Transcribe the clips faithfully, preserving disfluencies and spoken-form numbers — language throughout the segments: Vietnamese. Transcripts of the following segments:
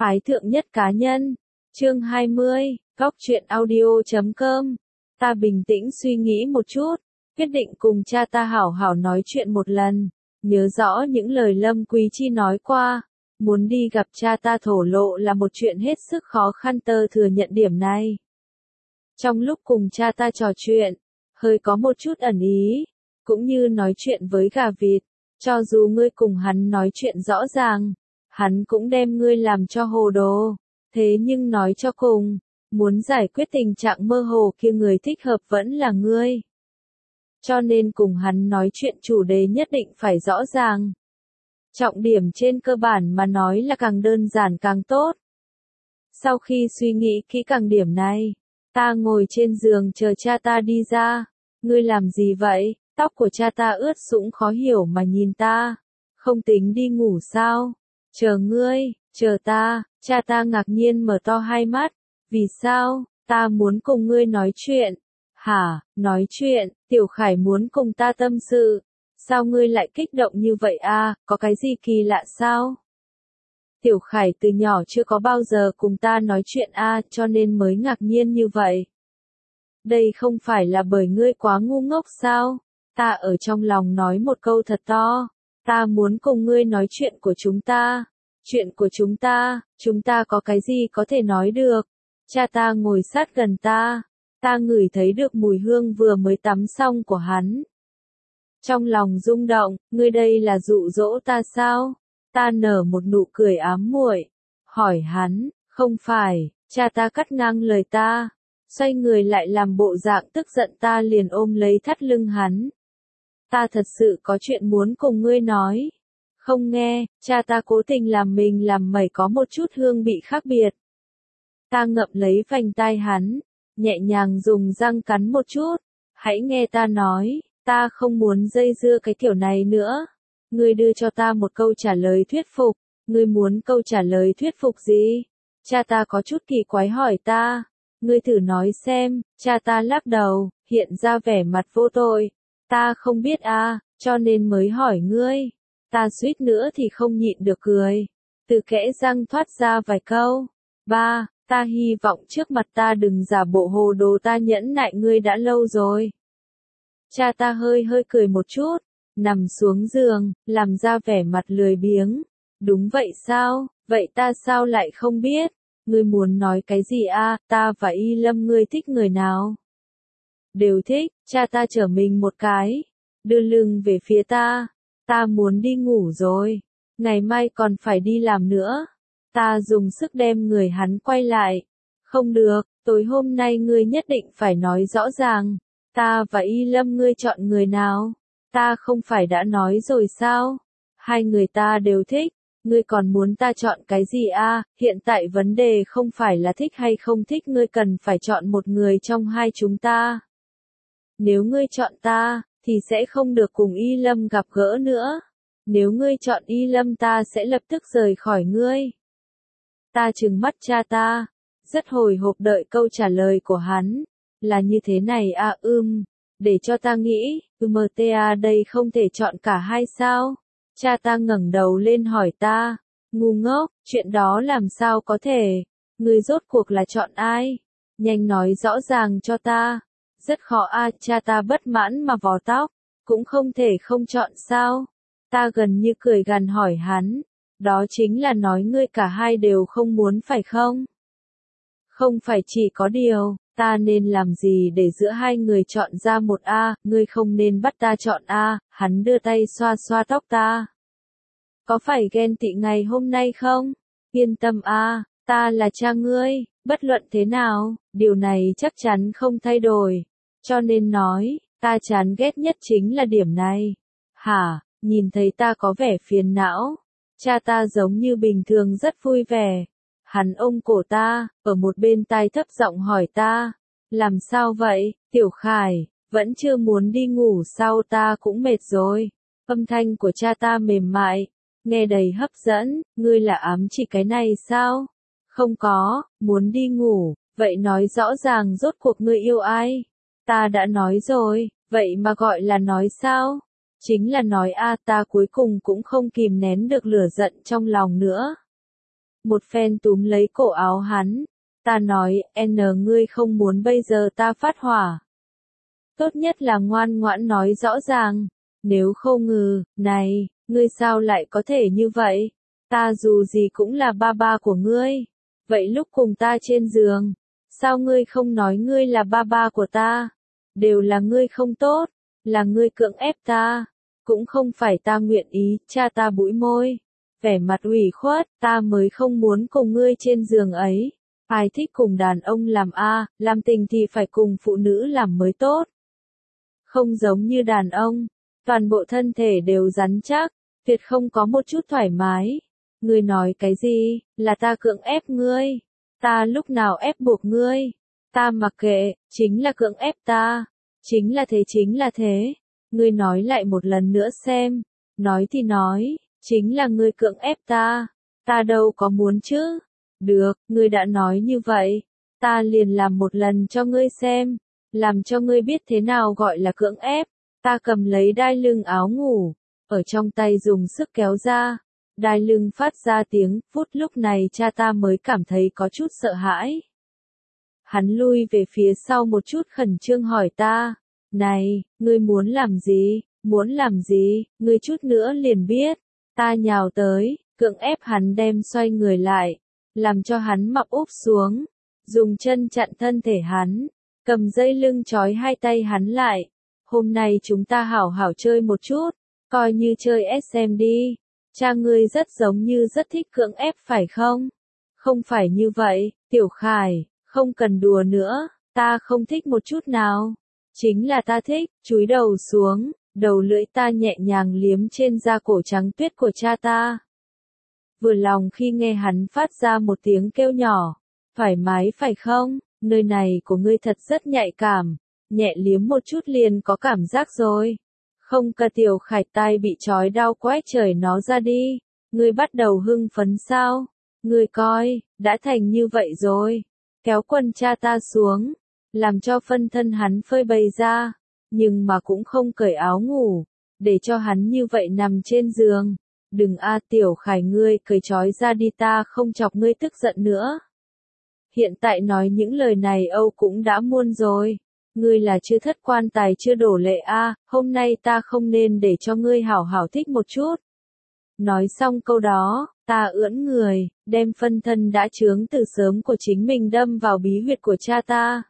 Phái thượng nhất cá nhân. Chương hai mươi, góc truyện audio chấm com. Ta bình tĩnh suy nghĩ một chút, quyết định cùng cha ta hảo hảo nói chuyện một lần. Nhớ rõ những lời Lâm Quý Chi nói qua, muốn đi gặp cha ta thổ lộ là một chuyện hết sức khó khăn, tơ thừa nhận điểm này. Trong lúc cùng cha ta trò chuyện, hơi có một chút ẩn ý, cũng như nói chuyện với gà vịt, cho dù ngươi cùng hắn nói chuyện rõ ràng, hắn cũng đem ngươi làm cho hồ đồ. Thế nhưng nói cho cùng, muốn giải quyết tình trạng mơ hồ kia người thích hợp vẫn là ngươi. Cho nên cùng hắn nói chuyện chủ đề nhất định phải rõ ràng. Trọng điểm trên cơ bản mà nói là càng đơn giản càng tốt. Sau khi suy nghĩ kỹ càng điểm này, ta ngồi trên giường chờ cha ta đi ra. Ngươi làm gì vậy? Tóc của cha ta ướt sũng khó hiểu mà nhìn ta. Không tính đi ngủ sao? Chờ ngươi, chờ ta. Cha ta ngạc nhiên mở to hai mắt. Vì sao? Ta muốn cùng ngươi nói chuyện. Hả, nói chuyện? Tiểu Khải muốn cùng ta tâm sự. Sao ngươi lại kích động như vậy a? Có cái gì kỳ lạ sao? Tiểu Khải từ nhỏ chưa có bao giờ cùng ta nói chuyện a, cho nên mới ngạc nhiên như vậy. Đây không phải là bởi ngươi quá ngu ngốc sao? Ta ở trong lòng nói một câu thật to. Ta muốn cùng ngươi nói chuyện của chúng ta. Chuyện của chúng ta, chúng ta có cái gì có thể nói được? Cha ta ngồi sát gần ta. Ta ngửi thấy được mùi hương vừa mới tắm xong của hắn. Trong lòng rung động, ngươi đây là dụ dỗ ta sao? Ta nở một nụ cười ám muội, hỏi hắn, không phải. Cha ta cắt ngang lời ta, xoay người lại làm bộ dạng tức giận, ta liền ôm lấy thắt lưng hắn. Ta thật sự có chuyện muốn cùng ngươi nói. Không nghe, cha ta cố tình làm mình làm mẩy có một chút hương bị khác biệt. Ta ngậm lấy vành tai hắn, nhẹ nhàng dùng răng cắn một chút. Hãy nghe ta nói, ta không muốn dây dưa cái kiểu này nữa. Ngươi đưa cho ta một câu trả lời thuyết phục. Ngươi muốn câu trả lời thuyết phục gì? Cha ta có chút kỳ quái hỏi ta. Ngươi thử nói xem. Cha ta lắc đầu, hiện ra vẻ mặt vô tội. Ta không biết a, cho nên mới hỏi ngươi. Ta suýt nữa thì không nhịn được cười. Từ kẽ răng thoát ra vài câu. Ba, ta hy vọng trước mặt ta đừng giả bộ hồ đồ, ta nhẫn nại ngươi đã lâu rồi. Cha ta hơi hơi cười một chút, nằm xuống giường, làm ra vẻ mặt lười biếng. Đúng vậy sao? Vậy ta sao lại không biết? Ngươi muốn nói cái gì a? Ta và Y Lâm ngươi thích người nào? Đều thích. Cha ta trở mình một cái, đưa lưng về phía ta. Ta muốn đi ngủ rồi. Ngày mai còn phải đi làm nữa. Ta dùng sức đem người hắn quay lại. Không được, tối hôm nay ngươi nhất định phải nói rõ ràng. Ta và Y Lâm ngươi chọn người nào? Ta không phải đã nói rồi sao? Hai người ta đều thích. Ngươi còn muốn ta chọn cái gì a? Hiện tại vấn đề không phải là thích hay không thích, ngươi cần phải chọn một người trong hai chúng ta. Nếu ngươi chọn ta, thì sẽ không được cùng Y Lâm gặp gỡ nữa. Nếu ngươi chọn Y Lâm, ta sẽ lập tức rời khỏi ngươi. Ta trừng mắt cha ta, rất hồi hộp đợi câu trả lời của hắn. Là như thế này à, ưm, để cho ta nghĩ, ừm, đây không thể chọn cả hai sao? Cha ta ngẩng đầu lên hỏi ta, ngu ngốc, chuyện đó làm sao có thể? Ngươi rốt cuộc là chọn ai? Nhanh nói rõ ràng cho ta. Rất khó a, cha ta bất mãn mà vò tóc, cũng không thể không chọn sao? Ta gần như cười gằn hỏi hắn, đó chính là nói ngươi cả hai đều không muốn phải không? Không phải chỉ có điều, ta nên làm gì để giữa hai người chọn ra một a, ngươi không nên bắt ta chọn a, hắn đưa tay xoa xoa tóc ta. Có phải ghen tị ngày hôm nay không? Yên tâm a, ta là cha ngươi, bất luận thế nào, điều này chắc chắn không thay đổi. Cho nên nói, ta chán ghét nhất chính là điểm này. Hả, nhìn thấy ta có vẻ phiền não. Cha ta giống như bình thường rất vui vẻ. Hắn ôm cổ ta, ở một bên tai thấp giọng hỏi ta. Làm sao vậy, Tiểu Khải, vẫn chưa muốn đi ngủ sao? Ta cũng mệt rồi. Âm thanh của cha ta mềm mại, nghe đầy hấp dẫn. Ngươi là ám chỉ cái này sao? Không có, muốn đi ngủ. Vậy nói rõ ràng rốt cuộc ngươi yêu ai? Ta đã nói rồi, vậy mà gọi là nói sao? Chính là nói a, ta cuối cùng cũng không kìm nén được lửa giận trong lòng nữa. một phen túm lấy cổ áo hắn. Ta nói, N ngươi không muốn bây giờ ta phát hỏa. Tốt nhất là ngoan ngoãn nói rõ ràng, nếu không ngừ, này, ngươi sao lại có thể như vậy? Ta dù gì cũng là ba ba của ngươi. Vậy lúc cùng ta trên giường, sao ngươi không nói ngươi là ba ba của ta? Đều là ngươi không tốt, là ngươi cưỡng ép ta, cũng không phải ta nguyện ý, cha ta bũi môi. Vẻ mặt ủy khuất, ta mới không muốn cùng ngươi trên giường ấy. Ai thích cùng đàn ông làm a, làm tình thì phải cùng phụ nữ làm mới tốt. Không giống như đàn ông, toàn bộ thân thể đều rắn chắc, tuyệt không có một chút thoải mái. Ngươi nói cái gì, là ta cưỡng ép ngươi, ta lúc nào ép buộc ngươi, ta mặc kệ, chính là cưỡng ép ta, chính là thế chính là thế. Ngươi nói lại một lần nữa xem, nói thì nói, chính là ngươi cưỡng ép ta, ta đâu có muốn chứ. Được, ngươi đã nói như vậy, ta liền làm một lần cho ngươi xem, làm cho ngươi biết thế nào gọi là cưỡng ép. Ta cầm lấy đai lưng áo ngủ, ở trong tay dùng sức kéo ra, đai lưng phát ra tiếng, phút lúc này cha ta mới cảm thấy có chút sợ hãi. Hắn lui về phía sau một chút khẩn trương hỏi ta, này, ngươi muốn làm gì, muốn làm gì, ngươi chút nữa liền biết. Ta nhào tới, cưỡng ép hắn đem xoay người lại, làm cho hắn mập úp xuống, dùng chân chặn thân thể hắn, cầm dây lưng trói hai tay hắn lại. Hôm nay chúng ta hảo hảo chơi một chút, coi như chơi ét em đi. Cha ngươi rất giống như rất thích cưỡng ép phải không? Không phải như vậy, Tiểu Khải, không cần đùa nữa, ta không thích một chút nào. Chính là ta thích, chúi đầu xuống, đầu lưỡi ta nhẹ nhàng liếm trên da cổ trắng tuyết của cha ta. Vừa lòng khi nghe hắn phát ra một tiếng kêu nhỏ, thoải mái phải không? Nơi này của ngươi thật rất nhạy cảm, nhẹ liếm một chút liền có cảm giác rồi. Không cả Tiểu Khải tai bị trói đau quét trời nó ra đi. Ngươi bắt đầu hưng phấn sao? Ngươi coi, đã thành như vậy rồi. Kéo quần cha ta xuống, làm cho phân thân hắn phơi bày ra, nhưng mà cũng không cởi áo ngủ, để cho hắn như vậy nằm trên giường. Đừng a Tiểu Khải ngươi cởi trói ra đi ta không chọc ngươi tức giận nữa. Hiện tại nói những lời này Âu cũng đã muôn rồi. Ngươi là chưa thất quan tài chưa đổ lệ a, hôm nay ta không nên để cho ngươi hảo hảo thích một chút. Nói xong câu đó, ta ưỡn người, đem phân thân đã chướng từ sớm của chính mình đâm vào bí huyệt của cha ta.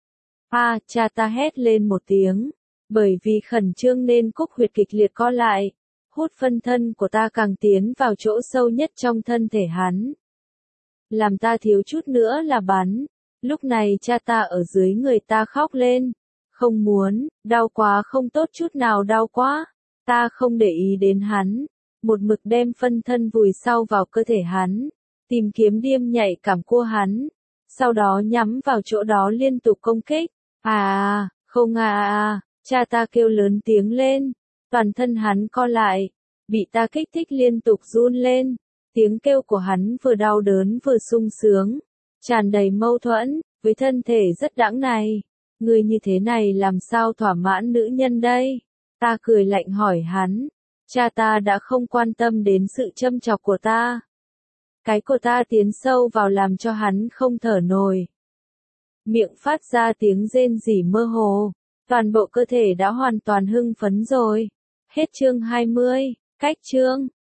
A, cha ta hét lên một tiếng, bởi vì khẩn trương nên cúc huyệt kịch liệt co lại, hút phân thân của ta càng tiến vào chỗ sâu nhất trong thân thể hắn. Làm ta thiếu chút nữa là bắn. Lúc này cha ta ở dưới người ta khóc lên. Không muốn, đau quá không tốt chút nào đau quá. Ta không để ý đến hắn. Một mực đem phân thân vùi sau vào cơ thể hắn. Tìm kiếm điểm nhạy cảm của hắn. Sau đó nhắm vào chỗ đó liên tục công kích. À, không à à, cha ta kêu lớn tiếng lên. Toàn thân hắn co lại. Bị ta kích thích liên tục run lên. Tiếng kêu của hắn vừa đau đớn vừa sung sướng. Tràn đầy mâu thuẫn, với thân thể rất đãng này. Người như thế này làm sao thỏa mãn nữ nhân đây? Ta cười lạnh hỏi hắn. Cha ta đã không quan tâm đến sự châm chọc của ta. Cái của ta tiến sâu vào làm cho hắn không thở nổi. Miệng phát ra tiếng rên rỉ mơ hồ. Toàn bộ cơ thể đã hoàn toàn hưng phấn rồi. Hết chương hai mươi, cách chương.